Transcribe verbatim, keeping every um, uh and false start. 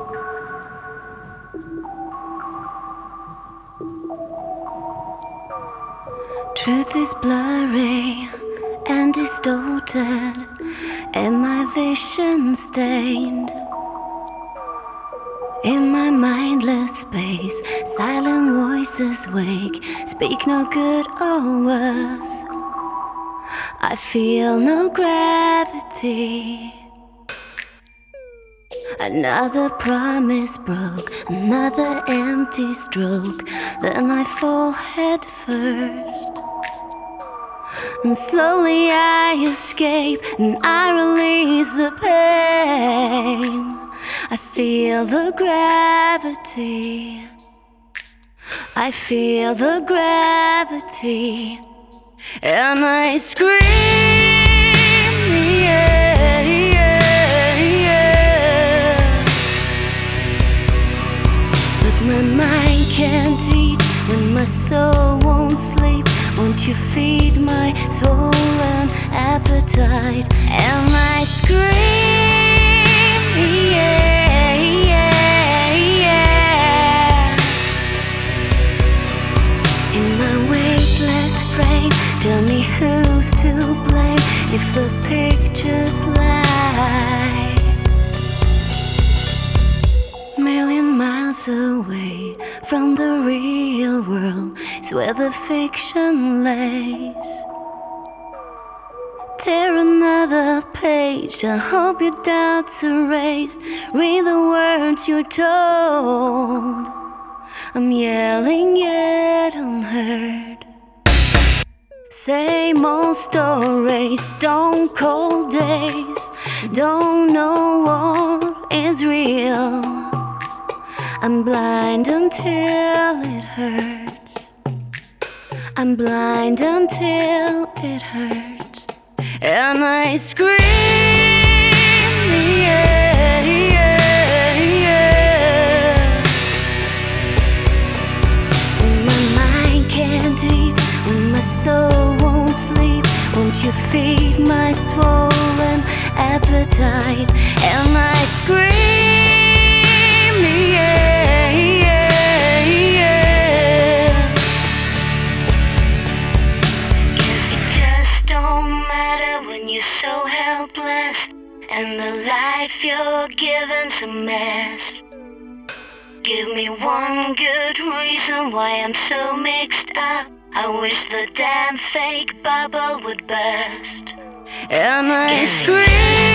Truth is blurry and distorted, and my vision stained. In my mindless space, silent voices wake, speak no good or worth. I feel no gravity. Another promise broke, another empty stroke. Then I fall head first, and slowly I escape, and I release the pain. I feel the gravity. I feel the gravity, and I scream, yeah, yeah, yeah. But my mind can't eat when my soul won't sleep. Won't you feed my swollen appetite? And I scream, yeah, yeah, yeah. In my weightless brain, tell me who's to blame if the pictures lie. Million miles away from the real world is where the fiction lays. Tear another page, I hope your doubts erased. Read the words you're told. I'm yelling yet unheard. Same old stories, stone cold days. Don't know what is real. I'm blind until it hurts. I'm blind until it hurts. And I scream, yeah, yeah, yeah. When my mind can't eat, when my soul won't sleep, won't you feed my swollen appetite? And I scream, yeah, yeah, yeah. 'Cause it just don't matter when you're so helpless, and the life you're given's a mess. Give me one good reason why I'm so mixed up. I wish the damn fake bubble would burst. And I scream.